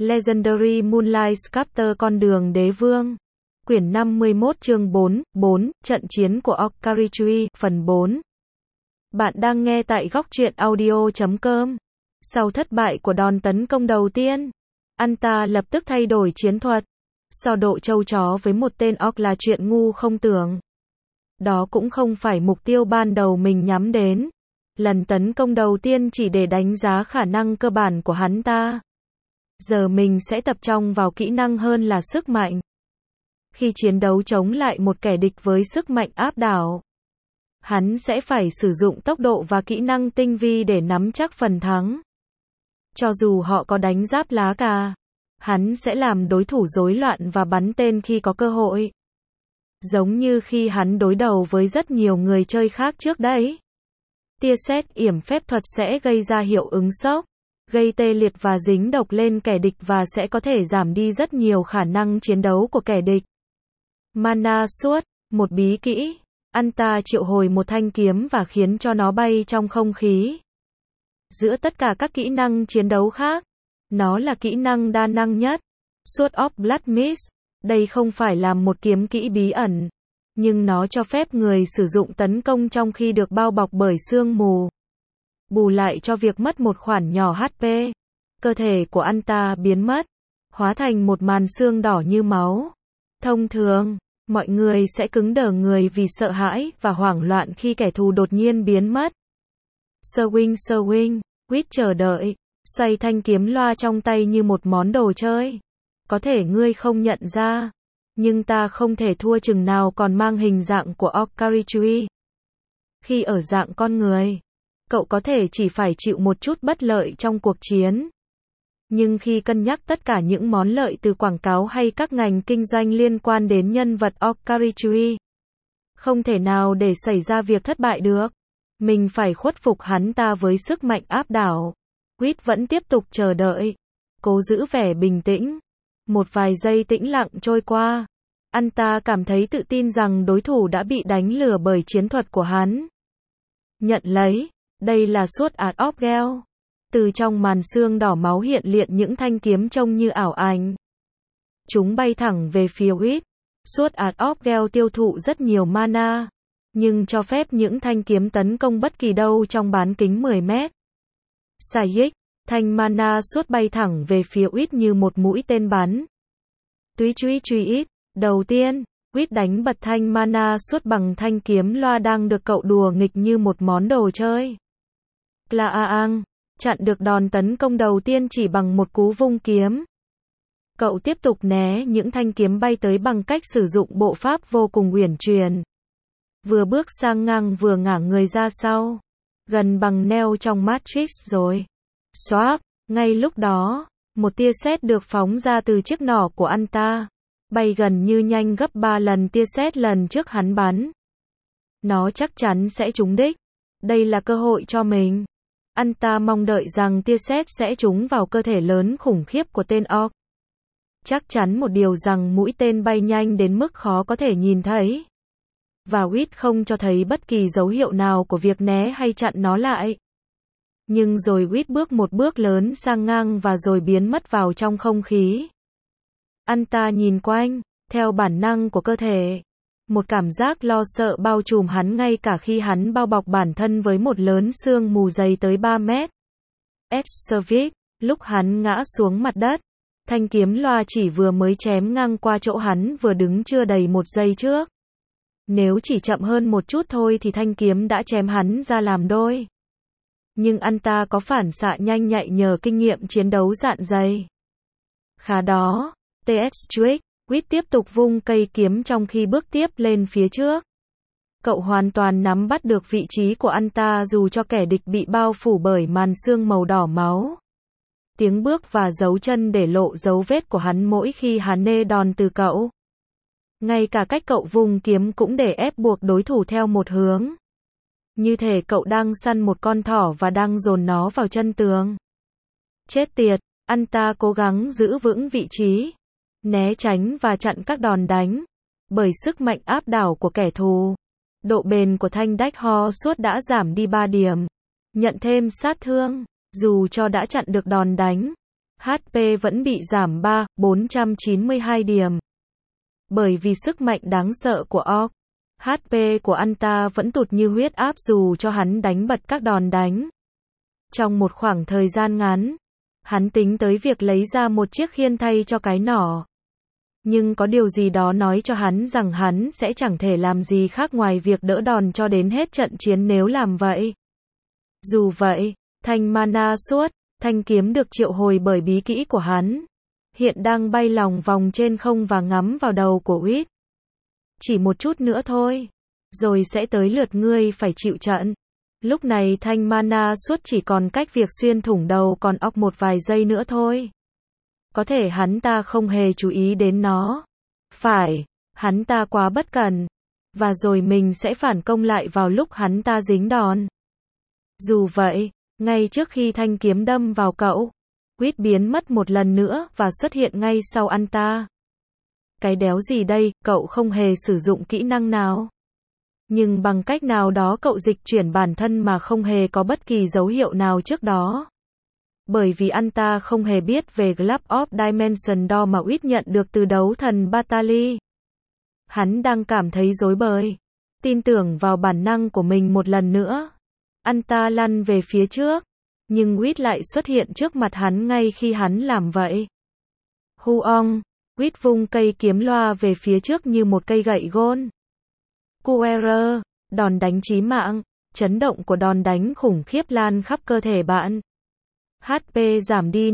Legendary Moonlight Sculptor con đường đế vương. Quyển 51 chương 4, trận chiến của Okkarichui, phần 4. Bạn đang nghe tại góc truyện audio.com. Sau thất bại của đòn tấn công đầu tiên, Anta lập tức thay đổi chiến thuật. So độ trâu chó với một tên orc là chuyện ngu không tưởng. Đó cũng không phải mục tiêu ban đầu mình nhắm đến. Lần tấn công đầu tiên chỉ để đánh giá khả năng cơ bản của hắn ta. Giờ mình sẽ tập trung vào kỹ năng hơn là sức mạnh. Khi chiến đấu chống lại một kẻ địch với sức mạnh áp đảo, hắn sẽ phải sử dụng tốc độ và kỹ năng tinh vi để nắm chắc phần thắng. Cho dù họ có đánh giáp lá cà, hắn sẽ làm đối thủ rối loạn và bắn tên khi có cơ hội. Giống như khi hắn đối đầu với rất nhiều người chơi khác trước đấy. Tia sét yểm phép thuật sẽ gây ra hiệu ứng sốc, gây tê liệt và dính độc lên kẻ địch và sẽ có thể giảm đi rất nhiều khả năng chiến đấu của kẻ địch. Mana suốt, một bí kỹ. Anta triệu hồi một thanh kiếm và khiến cho nó bay trong không khí. Giữa tất cả các kỹ năng chiến đấu khác, nó là kỹ năng đa năng nhất. Sword of Blood Mist. Đây không phải là một kiếm kỹ bí ẩn, nhưng nó cho phép người sử dụng tấn công trong khi được bao bọc bởi sương mù. Bù lại cho việc mất một khoản nhỏ HP, cơ thể của Anta biến mất, hóa thành một màn sương đỏ như máu. Thông thường, mọi người sẽ cứng đờ người vì sợ hãi và hoảng loạn khi kẻ thù đột nhiên biến mất. Swing, quýt chờ đợi, xoay thanh kiếm loa trong tay như một món đồ chơi. Có thể ngươi không nhận ra, nhưng ta không thể thua chừng nào còn mang hình dạng của Okkarichui. Khi ở dạng con người, cậu có thể chỉ phải chịu một chút bất lợi trong cuộc chiến. Nhưng khi cân nhắc tất cả những món lợi từ quảng cáo hay các ngành kinh doanh liên quan đến nhân vật Okkarichui, không thể nào để xảy ra việc thất bại được. Mình phải khuất phục hắn ta với sức mạnh áp đảo. Quýt vẫn tiếp tục chờ đợi, cố giữ vẻ bình tĩnh. Một vài giây tĩnh lặng trôi qua, Anta cảm thấy tự tin rằng đối thủ đã bị đánh lừa bởi chiến thuật của hắn. Nhận lấy, đây là Sword Art of Gel. Từ trong màn sương đỏ máu hiện hiện những thanh kiếm trông như ảo ảnh. Chúng bay thẳng về phía Quýt. Sword Art of Gel tiêu thụ rất nhiều mana, nhưng cho phép những thanh kiếm tấn công bất kỳ đâu trong bán kính 10 mét. Sayik, thanh mana suốt bay thẳng về phía Quýt như một mũi tên bắn. Truy ít. Đầu tiên, Quýt đánh bật thanh mana suốt bằng thanh kiếm loa đang được cậu đùa nghịch như một món đồ chơi. Klaang, chặn được đòn tấn công đầu tiên chỉ bằng một cú vung kiếm. Cậu tiếp tục né những thanh kiếm bay tới bằng cách sử dụng bộ pháp vô cùng uyển chuyển. Vừa bước sang ngang vừa ngả người ra sau. Gần bằng Neo trong Matrix rồi. Swap, ngay lúc đó, một tia sét được phóng ra từ chiếc nỏ của Anta, bay gần như nhanh gấp 3 lần tia sét lần trước hắn bắn. Nó chắc chắn sẽ trúng đích. Đây là cơ hội cho mình. Anta mong đợi rằng tia sét sẽ trúng vào cơ thể lớn khủng khiếp của tên orc. Chắc chắn một điều rằng mũi tên bay nhanh đến mức khó có thể nhìn thấy. Và Quýt không cho thấy bất kỳ dấu hiệu nào của việc né hay chặn nó lại. Nhưng rồi Quýt bước một bước lớn sang ngang và rồi biến mất vào trong không khí. Anta nhìn quanh, theo bản năng của cơ thể. Một cảm giác lo sợ bao trùm hắn ngay cả khi hắn bao bọc bản thân với một lớn sương mù dày tới 3 mét. Service, lúc hắn ngã xuống mặt đất, thanh kiếm loa chỉ vừa mới chém ngang qua chỗ hắn vừa đứng chưa đầy một giây trước. Nếu chỉ chậm hơn một chút thôi thì thanh kiếm đã chém hắn ra làm đôi. Nhưng Anta có phản xạ nhanh nhạy nhờ kinh nghiệm chiến đấu dạn dày. Khá đó, Quýt tiếp tục vung cây kiếm trong khi bước tiếp lên phía trước. Cậu hoàn toàn nắm bắt được vị trí của Anta dù cho kẻ địch bị bao phủ bởi màn sương màu đỏ máu. Tiếng bước và dấu chân để lộ dấu vết của hắn mỗi khi hắn nê đòn từ cậu. Ngay cả cách cậu vung kiếm cũng để ép buộc đối thủ theo một hướng. Như thể cậu đang săn một con thỏ và đang dồn nó vào chân tường. Chết tiệt, Anta cố gắng giữ vững vị trí, né tránh và chặn các đòn đánh. Bởi sức mạnh áp đảo của kẻ thù, độ bền của thanh đách ho suốt đã giảm đi 3 điểm. Nhận thêm sát thương, dù cho đã chặn được đòn đánh, HP vẫn bị giảm 492 điểm. Bởi vì sức mạnh đáng sợ của Orc, HP của anh ta vẫn tụt như huyết áp dù cho hắn đánh bật các đòn đánh. Trong một khoảng thời gian ngắn, hắn tính tới việc lấy ra một chiếc khiên thay cho cái nỏ. Nhưng có điều gì đó nói cho hắn rằng hắn sẽ chẳng thể làm gì khác ngoài việc đỡ đòn cho đến hết trận chiến nếu làm vậy. Dù vậy, thanh mana suốt, thanh kiếm được triệu hồi bởi bí kỹ của hắn, hiện đang bay lòng vòng trên không và ngắm vào đầu của Whit. Chỉ một chút nữa thôi, rồi sẽ tới lượt ngươi phải chịu trận. Lúc này thanh mana suốt chỉ còn cách việc xuyên thủng đầu con óc một vài giây nữa thôi. Có thể hắn ta không hề chú ý đến nó. Phải, hắn ta quá bất cẩn. Và rồi mình sẽ phản công lại vào lúc hắn ta dính đòn. Dù vậy, ngay trước khi thanh kiếm đâm vào cậu, Whit biến mất một lần nữa và xuất hiện ngay sau anh ta. Cái đéo gì đây, cậu không hề sử dụng kỹ năng nào. Nhưng bằng cách nào đó cậu dịch chuyển bản thân mà không hề có bất kỳ dấu hiệu nào trước đó. Bởi vì anh ta không hề biết về Glove of Dimension Door mà Whit nhận được từ đấu thần Batali. Hắn đang cảm thấy rối bời. Tin tưởng vào bản năng của mình một lần nữa. Anh ta lăn về phía trước. Nhưng Whit lại xuất hiện trước mặt hắn ngay khi hắn làm vậy. Huong, Whit vung cây kiếm loa về phía trước như một cây gậy gôn. QR, đòn đánh chí mạng, chấn động của đòn đánh khủng khiếp lan khắp cơ thể bạn. HP giảm đi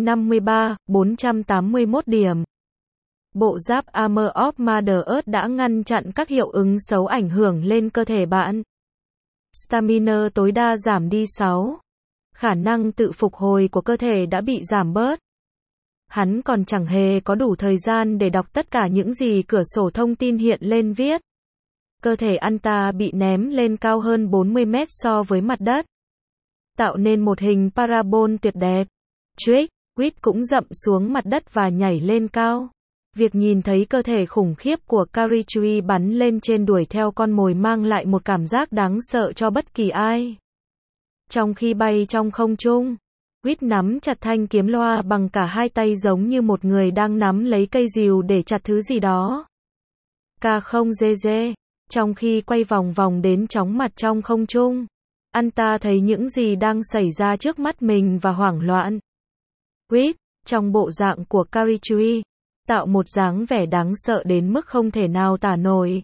481 điểm. Bộ giáp Armor of Mother Earth đã ngăn chặn các hiệu ứng xấu ảnh hưởng lên cơ thể bạn. Stamina tối đa giảm đi 6. Khả năng tự phục hồi của cơ thể đã bị giảm bớt. Hắn còn chẳng hề có đủ thời gian để đọc tất cả những gì cửa sổ thông tin hiện lên viết. Cơ thể anh ta bị ném lên cao hơn 40 mét so với mặt đất, tạo nên một hình parabol tuyệt đẹp. Trick, Whit cũng dậm xuống mặt đất và nhảy lên cao. Việc nhìn thấy cơ thể khủng khiếp của Karichui bắn lên trên đuổi theo con mồi mang lại một cảm giác đáng sợ cho bất kỳ ai. Trong khi bay trong không trung, Whit nắm chặt thanh kiếm loa bằng cả hai tay giống như một người đang nắm lấy cây rìu để chặt thứ gì đó. K0GG, trong khi quay vòng vòng đến chóng mặt trong không trung, anh ta thấy những gì đang xảy ra trước mắt mình và hoảng loạn. Whit, trong bộ dạng của Karichui, tạo một dáng vẻ đáng sợ đến mức không thể nào tả nổi.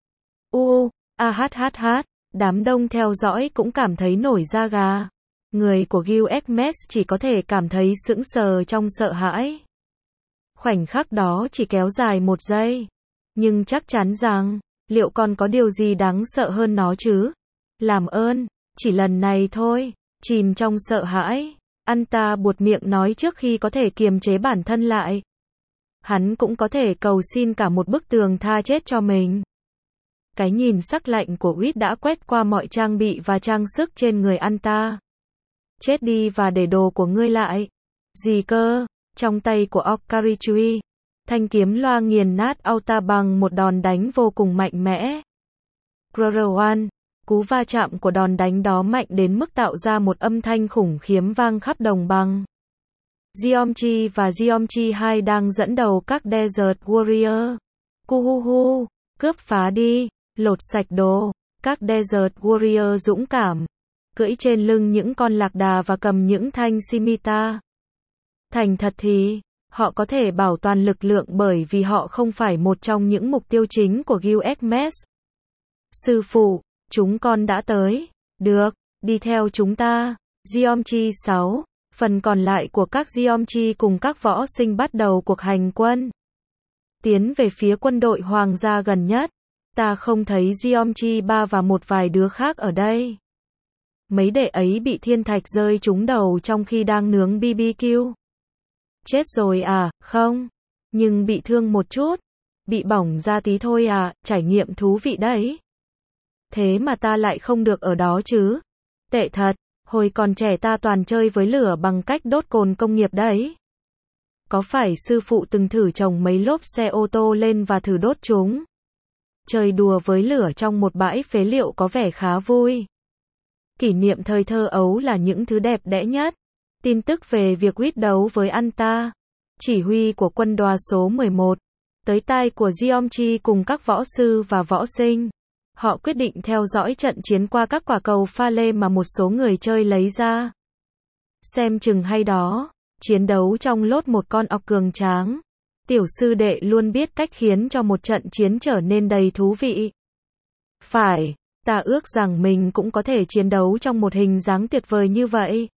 Đám đông theo dõi cũng cảm thấy nổi da gà. Người của Guild chỉ có thể cảm thấy sững sờ trong sợ hãi. Khoảnh khắc đó chỉ kéo dài 1 giây. Nhưng chắc chắn rằng, liệu còn có điều gì đáng sợ hơn nó chứ? Làm ơn, chỉ lần này thôi. Chìm trong sợ hãi, anh ta buột miệng nói trước khi có thể kiềm chế bản thân lại. Hắn cũng có thể cầu xin cả một bức tường tha chết cho mình. Cái nhìn sắc lạnh của Whit đã quét qua mọi trang bị và trang sức trên người anh ta. Chết đi và để đồ của ngươi lại. Gì cơ? Trong tay của Karichui, thanh kiếm loa nghiền nát Auta bằng một đòn đánh vô cùng mạnh mẽ. Grrwan, cú va chạm của đòn đánh đó mạnh đến mức tạo ra một âm thanh khủng khiếm vang khắp đồng bằng. Geomchi và Geomchi 2 đang dẫn đầu các Desert Warrior. Cuhuhu, cướp phá đi, lột sạch đồ. Các Desert Warrior dũng cảm, cưỡi trên lưng những con lạc đà và cầm những thanh scimitar. Thành thật thì, họ có thể bảo toàn lực lượng bởi vì họ không phải một trong những mục tiêu chính của Guild. Sư phụ, chúng con đã tới. Được, đi theo chúng ta. Geomchi 6, phần còn lại của các Geomchi cùng các võ sinh bắt đầu cuộc hành quân. Tiến về phía quân đội hoàng gia gần nhất. Ta không thấy Geomchi 3 và một vài đứa khác ở đây. Mấy đệ ấy bị thiên thạch rơi trúng đầu trong khi đang nướng BBQ. Chết rồi à, không. Nhưng bị thương một chút. Bị bỏng ra tí thôi à, trải nghiệm thú vị đấy. Thế mà ta lại không được ở đó chứ. Tệ thật, hồi còn trẻ ta toàn chơi với lửa bằng cách đốt cồn công nghiệp đấy. Có phải sư phụ từng thử trồng mấy lốp xe ô tô lên và thử đốt chúng? Chơi đùa với lửa trong một bãi phế liệu có vẻ khá vui. Kỷ niệm thời thơ ấu là những thứ đẹp đẽ nhất. Tin tức về việc Whit đấu với anh ta chỉ huy của quân đoàn số 11, tới tai của Jeomchi cùng các võ sư và võ sinh. Họ quyết định theo dõi trận chiến qua các quả cầu pha lê mà một số người chơi lấy ra. Xem chừng hay đó, chiến đấu trong lốt một con ọc cường tráng. Tiểu sư đệ luôn biết cách khiến cho một trận chiến trở nên đầy thú vị. Phải, ta ước rằng mình cũng có thể chiến đấu trong một hình dáng tuyệt vời như vậy.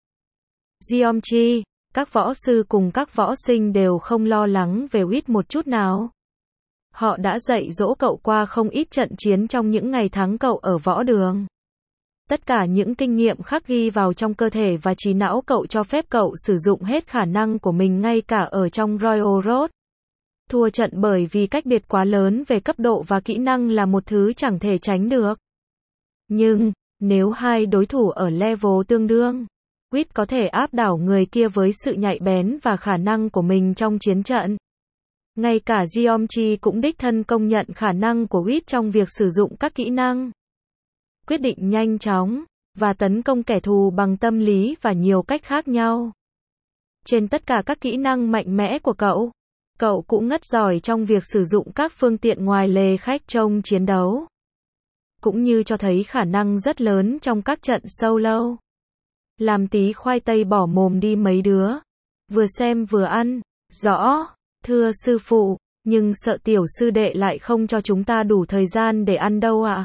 Jeomchi, các võ sư cùng các võ sinh đều không lo lắng về Wit một chút nào. Họ đã dạy dỗ cậu qua không ít trận chiến trong những ngày tháng cậu ở võ đường. Tất cả những kinh nghiệm khắc ghi vào trong cơ thể và trí não cậu cho phép cậu sử dụng hết khả năng của mình ngay cả ở trong Royal Road. Thua trận bởi vì cách biệt quá lớn về cấp độ và kỹ năng là một thứ chẳng thể tránh được. Nhưng, nếu hai đối thủ ở level tương đương, Wit có thể áp đảo người kia với sự nhạy bén và khả năng của mình trong chiến trận. Ngay cả Jeomchi cũng đích thân công nhận khả năng của Wit trong việc sử dụng các kỹ năng. Quyết định nhanh chóng, và tấn công kẻ thù bằng tâm lý và nhiều cách khác nhau. Trên tất cả các kỹ năng mạnh mẽ của cậu, cậu cũng ngất giỏi trong việc sử dụng các phương tiện ngoài lề khách trong chiến đấu. Cũng như cho thấy khả năng rất lớn trong các trận solo. Làm tí khoai tây bỏ mồm đi mấy đứa. Vừa xem vừa ăn. Rõ, thưa sư phụ, nhưng sợ tiểu sư đệ lại không cho chúng ta đủ thời gian để ăn đâu ạ.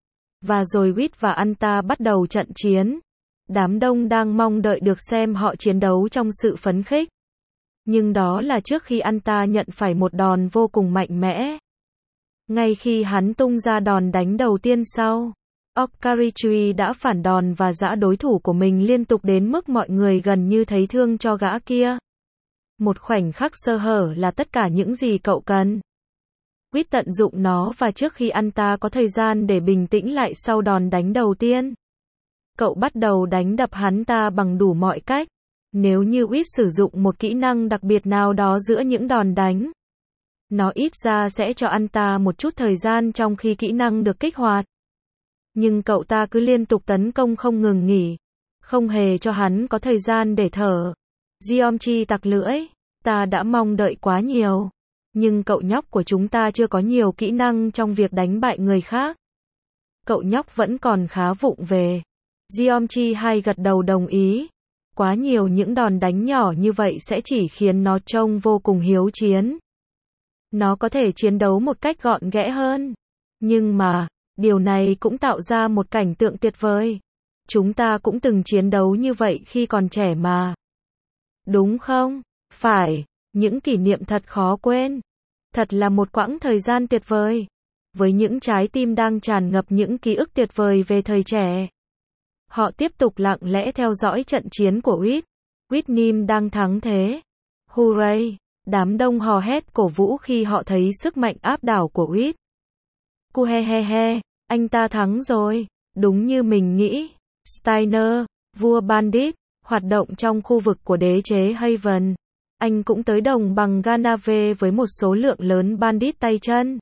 Và rồi Wit và Anta bắt đầu trận chiến. Đám đông đang mong đợi được xem họ chiến đấu trong sự phấn khích. Nhưng đó là trước khi Anta nhận phải một đòn vô cùng mạnh mẽ. Ngay khi hắn tung ra đòn đánh đầu tiên sau, Okarichui đã phản đòn và giã đối thủ của mình liên tục đến mức mọi người gần như thấy thương cho gã kia. Một khoảnh khắc sơ hở là tất cả những gì cậu cần. Wit tận dụng nó và trước khi Anta có thời gian để bình tĩnh lại sau đòn đánh đầu tiên, cậu bắt đầu đánh đập hắn ta bằng đủ mọi cách. Nếu như Wit sử dụng một kỹ năng đặc biệt nào đó giữa những đòn đánh, nó ít ra sẽ cho Anta một chút thời gian trong khi kỹ năng được kích hoạt. Nhưng cậu ta cứ liên tục tấn công không ngừng nghỉ, không hề cho hắn có thời gian để thở. Jeomchi tặc lưỡi, ta đã mong đợi quá nhiều. Nhưng cậu nhóc của chúng ta chưa có nhiều kỹ năng trong việc đánh bại người khác. Cậu nhóc vẫn còn khá vụng về. Jeomchi hay gật đầu đồng ý. Quá nhiều những đòn đánh nhỏ như vậy sẽ chỉ khiến nó trông vô cùng hiếu chiến. Nó có thể chiến đấu một cách gọn ghẽ hơn. Nhưng mà, điều này cũng tạo ra một cảnh tượng tuyệt vời. Chúng ta cũng từng chiến đấu như vậy khi còn trẻ mà. Đúng không? Phải, những kỷ niệm thật khó quên. Thật là một quãng thời gian tuyệt vời. Với những trái tim đang tràn ngập những ký ức tuyệt vời về thời trẻ. Họ tiếp tục lặng lẽ theo dõi trận chiến của Wit. Wit Nim đang thắng thế. Hooray! Đám đông hò hét cổ vũ khi họ thấy sức mạnh áp đảo của Wit. Cuhehehe, anh ta thắng rồi. Đúng như mình nghĩ. Steiner, vua bandit, hoạt động trong khu vực của đế chế Haven. Anh cũng tới đồng bằng Ganave với một số lượng lớn bandit tay chân.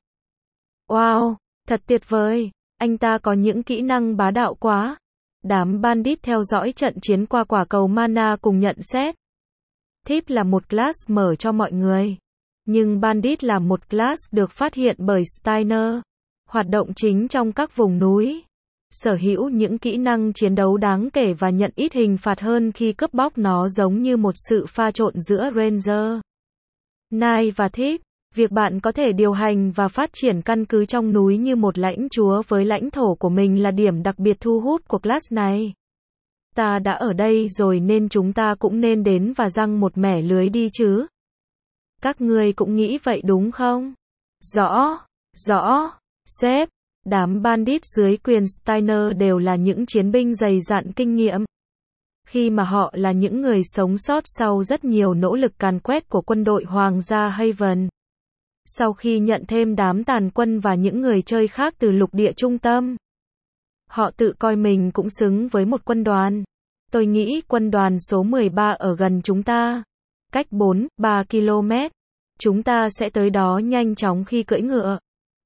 Wow, thật tuyệt vời. Anh ta có những kỹ năng bá đạo quá. Đám bandit theo dõi trận chiến qua quả cầu mana cùng nhận xét. Thief là một class mở cho mọi người. Nhưng bandit là một class được phát hiện bởi Steiner. Hoạt động chính trong các vùng núi. Sở hữu những kỹ năng chiến đấu đáng kể và nhận ít hình phạt hơn khi cướp bóc, nó giống như một sự pha trộn giữa Ranger, Knight và Thief. Việc bạn có thể điều hành và phát triển căn cứ trong núi như một lãnh chúa với lãnh thổ của mình là điểm đặc biệt thu hút của class này. Ta đã ở đây rồi nên chúng ta cũng nên đến và giăng một mẻ lưới đi chứ. Các ngươi cũng nghĩ vậy đúng không? Rõ, rõ, sếp. Đám bandit dưới quyền Steiner đều là những chiến binh dày dặn kinh nghiệm. Khi mà họ là những người sống sót sau rất nhiều nỗ lực càn quét của quân đội Hoàng gia Haven. Sau khi nhận thêm đám tàn quân và những người chơi khác từ lục địa trung tâm, họ tự coi mình cũng xứng với một quân đoàn. Tôi nghĩ quân đoàn số 13 ở gần chúng ta. Cách 4-3 km. Chúng ta sẽ tới đó nhanh chóng khi cưỡi ngựa.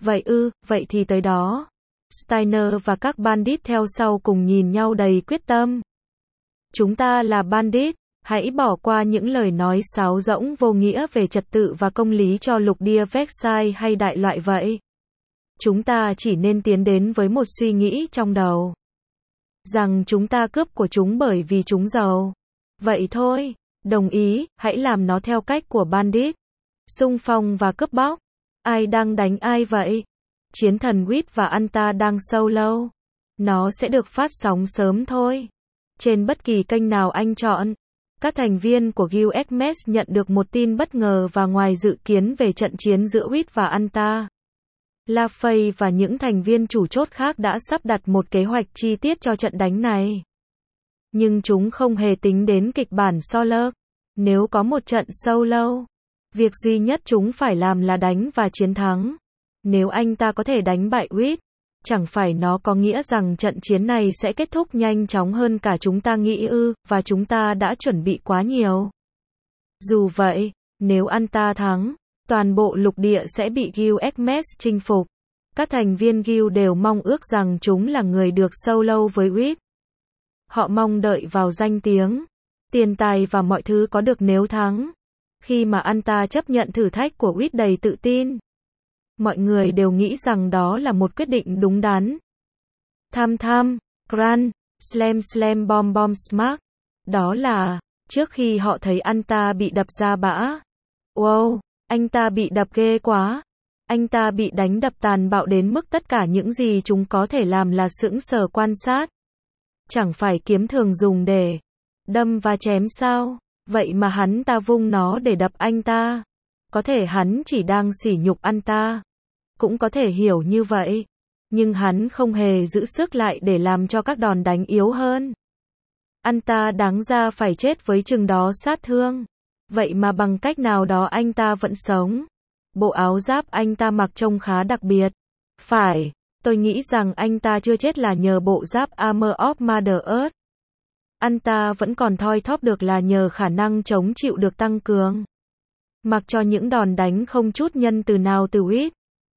Vậy thì tới đó. Steiner và các bandit theo sau cùng nhìn nhau đầy quyết tâm. Chúng ta là bandit, Hãy bỏ qua những lời nói sáo rỗng vô nghĩa về trật tự và công lý cho lục địa Versailles hay đại loại vậy. Chúng ta chỉ nên tiến đến với một suy nghĩ trong đầu. Rằng chúng ta cướp của chúng bởi vì chúng giàu. Vậy thôi, đồng ý, hãy làm nó theo cách của bandit. Xung phong và cướp bóc. Ai đang đánh ai vậy? Chiến thần Wit và Anta đang solo. Nó sẽ được phát sóng sớm thôi. Trên bất kỳ kênh nào anh chọn. Các thành viên của Guild Xmas nhận được một tin bất ngờ và ngoài dự kiến về trận chiến giữa Wit và Anta. LaFay và những thành viên chủ chốt khác đã sắp đặt một kế hoạch chi tiết cho trận đánh này. Nhưng chúng không hề tính đến kịch bản solo. Nếu có một trận solo, việc duy nhất chúng phải làm là đánh và chiến thắng. Nếu anh ta có thể đánh bại Wit, chẳng phải nó có nghĩa rằng trận chiến này sẽ kết thúc nhanh chóng hơn cả chúng ta nghĩ ư, và chúng ta đã chuẩn bị quá nhiều. Dù vậy, nếu Anta thắng, toàn bộ lục địa sẽ bị Guild Xmas chinh phục. Các thành viên Guild đều mong ước rằng chúng là người được solo với Wit. Họ mong đợi vào danh tiếng, tiền tài và mọi thứ có được nếu thắng. Khi mà Anta chấp nhận thử thách của Wit đầy tự tin, mọi người đều nghĩ rằng đó là một quyết định đúng đắn. Tham tham, Grand, Slam Slam Bom Bom Smack. Đó là, trước khi họ thấy Anta bị đập ra bã. Wow, anh ta bị đập ghê quá. Anh ta bị đánh đập tàn bạo đến mức tất cả những gì chúng có thể làm là sững sờ quan sát. Chẳng phải kiếm thường dùng để đâm và chém sao? Vậy mà hắn ta vung nó để đập anh ta. Có thể hắn chỉ đang sỉ nhục Anta. Cũng có thể hiểu như vậy. Nhưng hắn không hề giữ sức lại để làm cho các đòn đánh yếu hơn. Anta đáng ra phải chết với chừng đó sát thương. Vậy mà bằng cách nào đó anh ta vẫn sống. Bộ áo giáp anh ta mặc trông khá đặc biệt. Phải, tôi nghĩ rằng anh ta chưa chết là nhờ bộ giáp Armor of Mother Earth. Anta vẫn còn thoi thóp được là nhờ khả năng chống chịu được tăng cường. Mặc cho những đòn đánh không chút nhân từ nào từ Wit.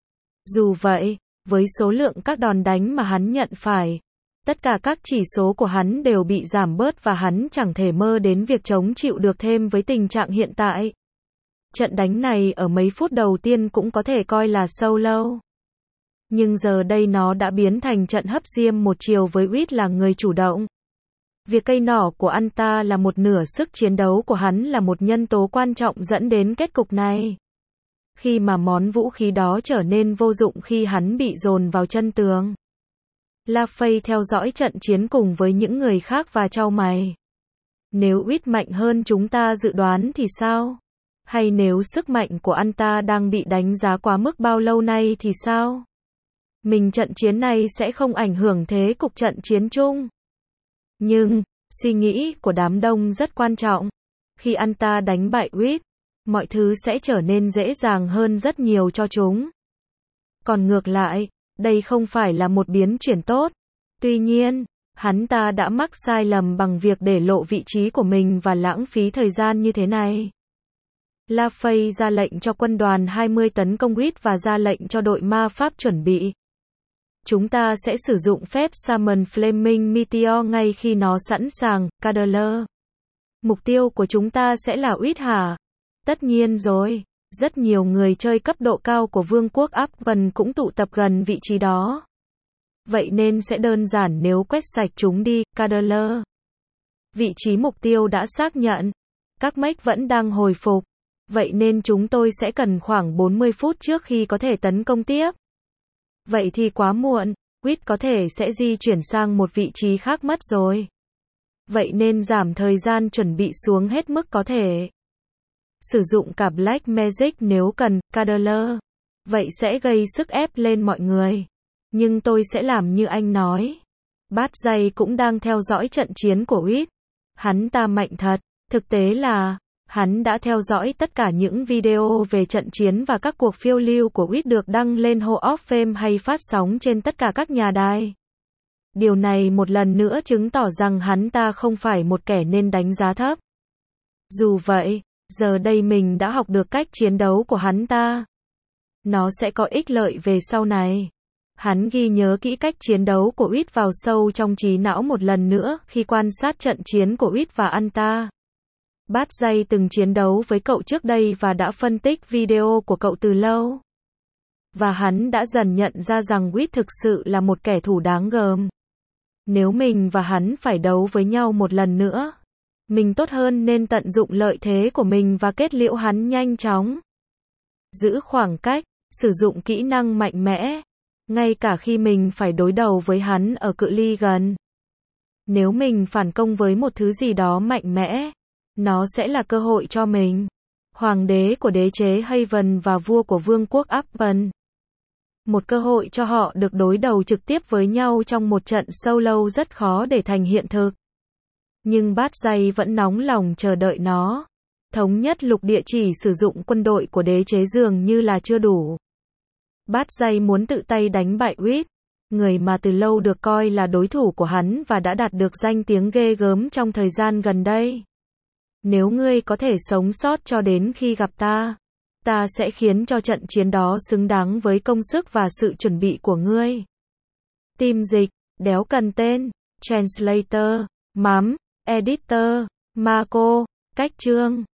Dù vậy, với số lượng các đòn đánh mà hắn nhận phải, tất cả các chỉ số của hắn đều bị giảm bớt và hắn chẳng thể mơ đến việc chống chịu được thêm với tình trạng hiện tại. Trận đánh này ở mấy phút đầu tiên cũng có thể coi là solo. Nhưng giờ đây nó đã biến thành trận hấp diêm một chiều với Wit là người chủ động. Việc cây nỏ của Anta là một nửa sức chiến đấu của hắn là một nhân tố quan trọng dẫn đến kết cục này. Khi mà món vũ khí đó trở nên vô dụng khi hắn bị dồn vào chân tường. LaFay theo dõi trận chiến cùng với những người khác và chau mày. Nếu Wit mạnh hơn chúng ta dự đoán thì sao? Hay nếu sức mạnh của Anta đang bị đánh giá quá mức bao lâu nay thì sao? Mình trận chiến này sẽ không ảnh hưởng thế cục trận chiến chung. Nhưng, suy nghĩ của đám đông rất quan trọng. Khi Anta đánh bại Wit, mọi thứ sẽ trở nên dễ dàng hơn rất nhiều cho chúng. Còn ngược lại, đây không phải là một biến chuyển tốt. Tuy nhiên, hắn ta đã mắc sai lầm bằng việc để lộ vị trí của mình và lãng phí thời gian như thế này. LaFay ra lệnh cho quân đoàn 20 tấn công Wit và ra lệnh cho đội ma pháp chuẩn bị. Chúng ta sẽ sử dụng phép Summon Flaming Meteor ngay khi nó sẵn sàng, Cuddler. Mục tiêu của chúng ta sẽ là Wit hả? Tất nhiên rồi, rất nhiều người chơi cấp độ cao của vương quốc Upton cũng tụ tập gần vị trí đó. Vậy nên sẽ đơn giản nếu quét sạch chúng đi, Cuddler. Vị trí mục tiêu đã xác nhận. Các mech vẫn đang hồi phục. Vậy nên chúng tôi sẽ cần khoảng 40 phút trước khi có thể tấn công tiếp. Vậy thì quá muộn, Wit có thể sẽ di chuyển sang một vị trí khác mất rồi. Vậy nên giảm thời gian chuẩn bị xuống hết mức có thể. Sử dụng cả Black Magic nếu cần, Cuddler. Vậy sẽ gây sức ép lên mọi người. Nhưng tôi sẽ làm như anh nói. Bát Dây cũng đang theo dõi trận chiến của Wit. Hắn ta mạnh thật. Thực tế là, hắn đã theo dõi tất cả những video về trận chiến và các cuộc phiêu lưu của Wit được đăng lên Hall of Fame hay phát sóng trên tất cả các nhà đài. Điều này một lần nữa chứng tỏ rằng hắn ta không phải một kẻ nên đánh giá thấp. Dù vậy, giờ đây mình đã học được cách chiến đấu của hắn ta. Nó sẽ có ích lợi về sau này. Hắn ghi nhớ kỹ cách chiến đấu của Wit vào sâu trong trí não một lần nữa khi quan sát trận chiến của Wit và Anta. Bát Dây từng chiến đấu với cậu trước đây và đã phân tích video của cậu từ lâu. Và hắn đã dần nhận ra rằng Whit thực sự là một kẻ thù đáng gờm. Nếu mình và hắn phải đấu với nhau một lần nữa, mình tốt hơn nên tận dụng lợi thế của mình và kết liễu hắn nhanh chóng. Giữ khoảng cách, sử dụng kỹ năng mạnh mẽ, ngay cả khi mình phải đối đầu với hắn ở cự ly gần. Nếu mình phản công với một thứ gì đó mạnh mẽ, nó sẽ là cơ hội cho mình. Hoàng đế của đế chế Haven và vua của vương quốc Upton. Một cơ hội cho họ được đối đầu trực tiếp với nhau trong một trận solo rất khó để thành hiện thực. Nhưng Bát Dây vẫn nóng lòng chờ đợi nó. Thống nhất lục địa chỉ sử dụng quân đội của đế chế dường như là chưa đủ. Bát Dây muốn tự tay đánh bại Whit, người mà từ lâu được coi là đối thủ của hắn và đã đạt được danh tiếng ghê gớm trong thời gian gần đây. Nếu ngươi có thể sống sót cho đến khi gặp ta, ta sẽ khiến cho trận chiến đó xứng đáng với công sức và sự chuẩn bị của ngươi. Tim dịch, đéo cần tên, translator, mắm, editor, Marco, cách chương.